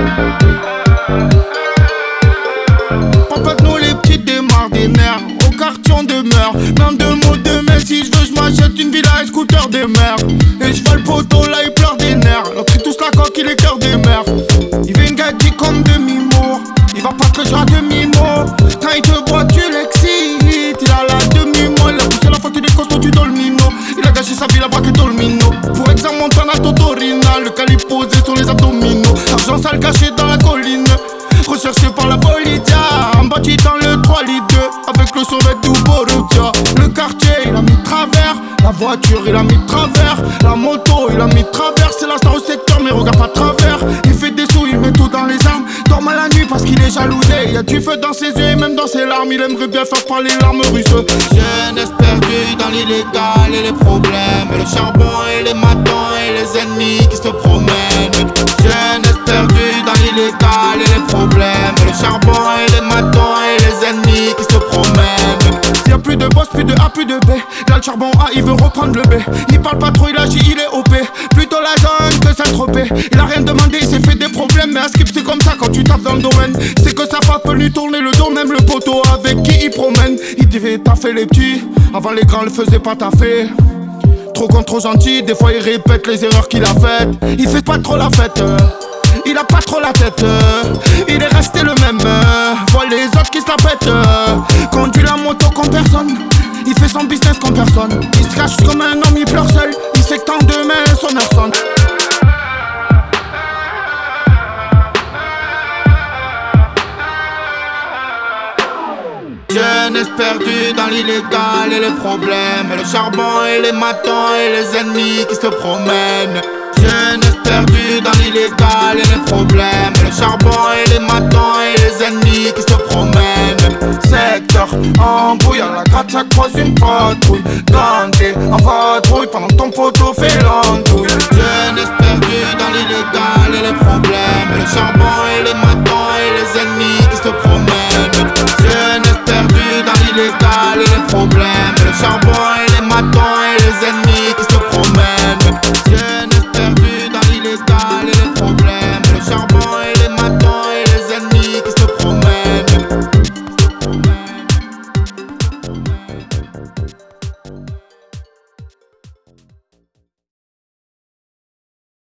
Papa de nous les petites démarres des nerfs. Au quartier on demeure. Même de mots de main. Si je veux je m'achète une villa et scooter des mers. Et je vois le poteau là il pleure des nerfs. L'autre il touche la coque il est cœur des mers. Il veut une gadget comme demi-mot. Il va pas te le jouer à demi-mot. Quand il te boit tu l'excites. Il a la demi-mot. Il a poussé la faute des costauds du Dolmino. Il a gâché sa vie là-bas que Dolmino. Pour exemple Montana Totorina. Le calibre posé sur les abdominaux. L'argent sale caché dans la colline. Recherché par la politia. En bâti dans le 3 litres 2. Avec le sauvet du Borussia. Le quartier il a mis de travers. La voiture il a mis de travers. La moto il a mis de travers. C'est la star au secteur mais regarde pas de travers. Il fait des sous, il met tout dans les armes. Dort mal la nuit parce qu'il est jalousé. Y'a du feu dans ses yeux et même dans ses larmes. Il aimerait bien faire parler larmes russes. Jeunesse perdue dans l'illégal et les problèmes. Le charbon et les matons et les ennemis qui se promènent. Jeunesse perdue dans l'illégal et les problèmes. Le charbon et les matons et les ennemis qui se promènent. Y'a plus de boss, plus de A, plus de B. Là le charbon A, il veut reprendre le B. Il parle pas trop, il agit, il est OP. Plutôt la zone que Saint-Tropez. Il a rien demandé, il s'est fait des problèmes. Mais à skip c'est comme ça quand tu tapes dans le domaine. C'est que sa femme peut lui tourner le dos. Même le poteau avec qui il promène. Il devait taffer les petits. Avant les grands le faisaient pas taffer. Trop con, trop gentil, des fois il répète les erreurs qu'il a faites. Il fait pas trop la fête. Il a pas trop la tête, il est resté le même. Vois les autres qui se la pètent. Conduit la moto comme personne. Il fait son business comme personne. Il se cache comme un homme, il pleure seul. Il sait que tant demain son heure sonne. Jeunesse perdue dans l'illégal et les problèmes. Le charbon et les matons et les ennemis qui se promènent. Jeunesse perdue dans l'illégal et les problèmes. Le charbon et les matons et les ennemis qui se promènent. Secteur embrouille, à la gratte ça croise une patrouille. Ganté en vadrouille pendant que ton poteau fait l'andouille. Jeunesse perdue dans l'illégal et les problèmes. Le charbon et les matons et les ennemis qui se promènent. Jeunesse perdue dans l'illégal et les problèmes. Le charbon et les matons